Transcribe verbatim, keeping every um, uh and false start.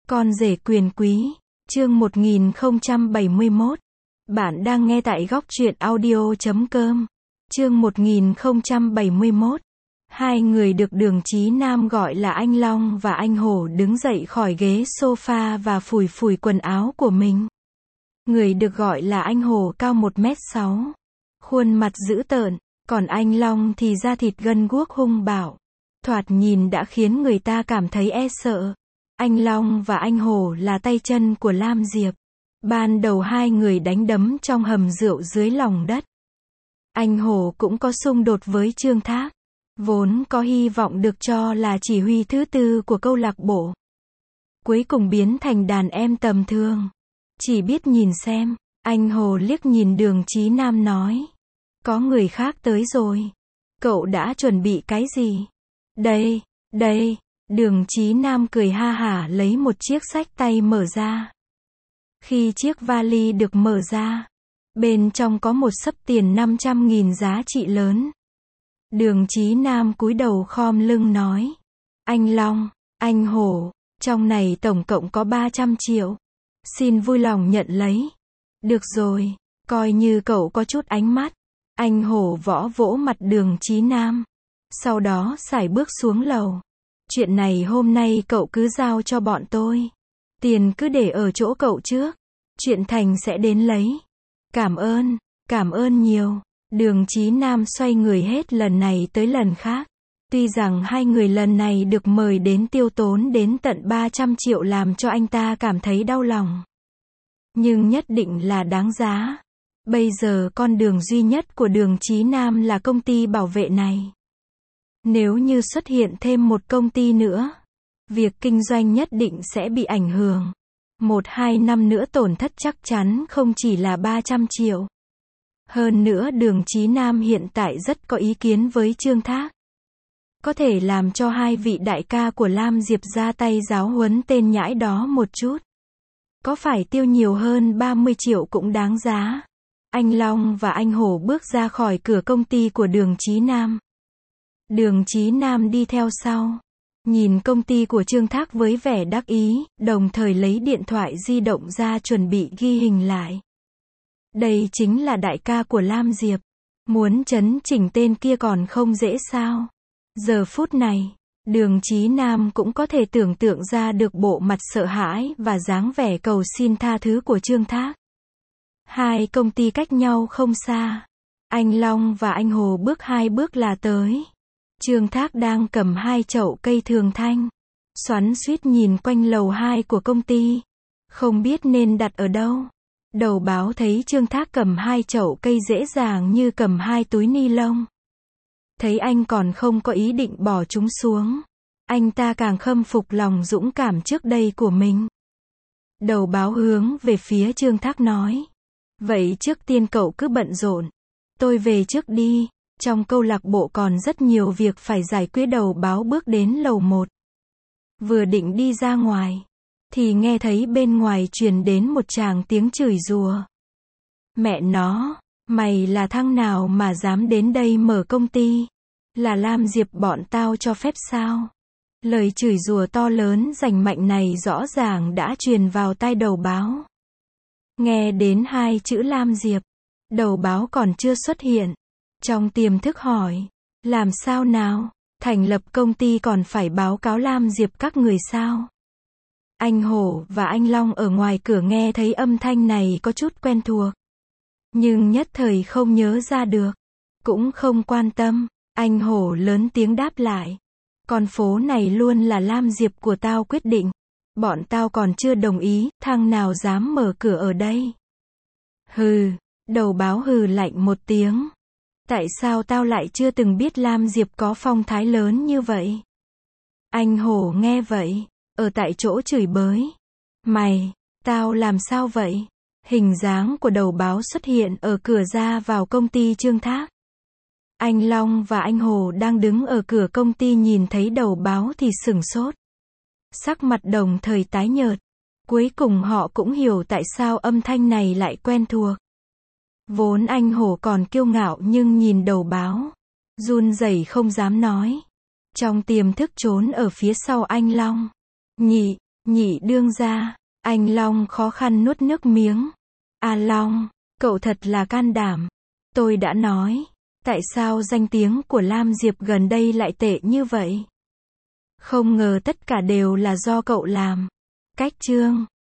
Con rể quyền quý, chương một nghìn không trăm bảy mươi mốt. Bạn đang nghe tại góc truyện audio chấm com. Chương một nghìn không trăm bảy mươi mốt. Hai người được Đường Chí Nam gọi là anh Long và anh Hổ đứng dậy khỏi ghế sofa và phủi phủi quần áo của mình. Người được gọi là anh Hổ cao một mét sáu, khuôn mặt dữ tợn, còn anh Long thì da thịt gân guốc hung bạo. Thoạt nhìn đã khiến người ta cảm thấy e sợ. Anh Long và anh Hổ là tay chân của Lam Diệp. Ban đầu hai người đánh đấm trong hầm rượu dưới lòng đất. Anh Hổ cũng có xung đột với Trương Thác, vốn có hy vọng được cho là chỉ huy thứ tư của câu lạc bộ. Cuối cùng biến thành đàn em tầm thường. Chỉ biết nhìn xem, anh Hổ liếc nhìn Đường Chí Nam nói. Có người khác tới rồi. Cậu đã chuẩn bị cái gì? Đây, đây. Đường Chí Nam cười ha hả lấy một chiếc xách tay mở ra. Khi chiếc vali được mở ra, bên trong có một xấp tiền năm trăm nghìn giá trị lớn. Đường Chí Nam cúi đầu khom lưng nói. Anh Long, anh Hổ, trong này tổng cộng có ba trăm triệu. Xin vui lòng nhận lấy. Được rồi, coi như cậu có chút ánh mắt. Anh Hổ võ vỗ mặt Đường Chí Nam. Sau đó sải bước xuống lầu. Chuyện này hôm nay cậu cứ giao cho bọn tôi. Tiền cứ để ở chỗ cậu trước. Chuyện thành sẽ đến lấy. Cảm ơn, cảm ơn nhiều. Đường Chí Nam xoay người hết lần này tới lần khác. Tuy rằng hai người lần này được mời đến tiêu tốn đến tận ba trăm triệu làm cho anh ta cảm thấy đau lòng. Nhưng nhất định là đáng giá. Bây giờ con đường duy nhất của Đường Chí Nam là công ty bảo vệ này. Nếu như xuất hiện thêm một công ty nữa, việc kinh doanh nhất định sẽ bị ảnh hưởng. Một hai năm nữa tổn thất chắc chắn không chỉ là ba trăm triệu. Hơn nữa Đường Chí Nam hiện tại rất có ý kiến với Trương Thác. Có thể làm cho hai vị đại ca của Lam Diệp ra tay giáo huấn tên nhãi đó một chút. Có phải tiêu nhiều hơn ba mươi triệu cũng đáng giá. Anh Long và anh Hổ bước ra khỏi cửa công ty của Đường Chí Nam. Đường Chí Nam đi theo sau. Nhìn công ty của Trương Thác với vẻ đắc ý, đồng thời lấy điện thoại di động ra chuẩn bị ghi hình lại. Đây chính là đại ca của Lam Diệp. Muốn chấn chỉnh tên kia còn không dễ sao. Giờ phút này, Đường Chí Nam cũng có thể tưởng tượng ra được bộ mặt sợ hãi và dáng vẻ cầu xin tha thứ của Trương Thác. Hai công ty cách nhau không xa. Anh Long và anh Hồ bước hai bước là tới. Trương Thác đang cầm hai chậu cây thường thanh, xoắn xuýt nhìn quanh lầu hai của công ty, không biết nên đặt ở đâu. Đầu báo thấy Trương Thác cầm hai chậu cây dễ dàng như cầm hai túi ni lông. Thấy anh còn không có ý định bỏ chúng xuống, anh ta càng khâm phục lòng dũng cảm trước đây của mình. Đầu báo hướng về phía Trương Thác nói. Vậy trước tiên cậu cứ bận rộn. Tôi về trước đi. Trong câu lạc bộ còn rất nhiều việc phải giải quyết. Đầu báo bước đến lầu một. Vừa định đi ra ngoài, thì nghe thấy bên ngoài truyền đến một tràng tiếng chửi rủa. Mẹ nó, mày là thằng nào mà dám đến đây mở công ty? Là Lam Diệp bọn tao cho phép sao? Lời chửi rủa to lớn rành mạnh này rõ ràng đã truyền vào tai đầu báo. Nghe đến hai chữ Lam Diệp, đầu báo còn chưa xuất hiện. Trong tiềm thức hỏi, làm sao nào, thành lập công ty còn phải báo cáo Lam Diệp các người sao? Anh Hổ và anh Long ở ngoài cửa nghe thấy âm thanh này có chút quen thuộc. Nhưng nhất thời không nhớ ra được. Cũng không quan tâm, anh Hổ lớn tiếng đáp lại. Con phố này luôn là Lam Diệp của tao quyết định. Bọn tao còn chưa đồng ý, thằng nào dám mở cửa ở đây? Hừ, đầu báo hừ lạnh một tiếng. Tại sao tao lại chưa từng biết Lam Diệp có phong thái lớn như vậy? Anh Hổ nghe vậy, ở tại chỗ chửi bới. Mày, tao làm sao vậy? Hình dáng của đầu báo xuất hiện ở cửa ra vào công ty Trương Thác. Anh Long và anh Hổ đang đứng ở cửa công ty nhìn thấy đầu báo thì sửng sốt. Sắc mặt đồng thời tái nhợt. Cuối cùng họ cũng hiểu tại sao âm thanh này lại quen thuộc. Vốn anh Hổ còn kiêu ngạo nhưng nhìn đầu báo, run rẩy không dám nói. Trong tiềm thức trốn ở phía sau anh Long. Nhị, Nhị đương gia, anh Long khó khăn nuốt nước miếng. A Long, cậu thật là can đảm. Tôi đã nói, tại sao danh tiếng của Lam Diệp gần đây lại tệ như vậy? Không ngờ tất cả đều là do cậu làm. Cách chương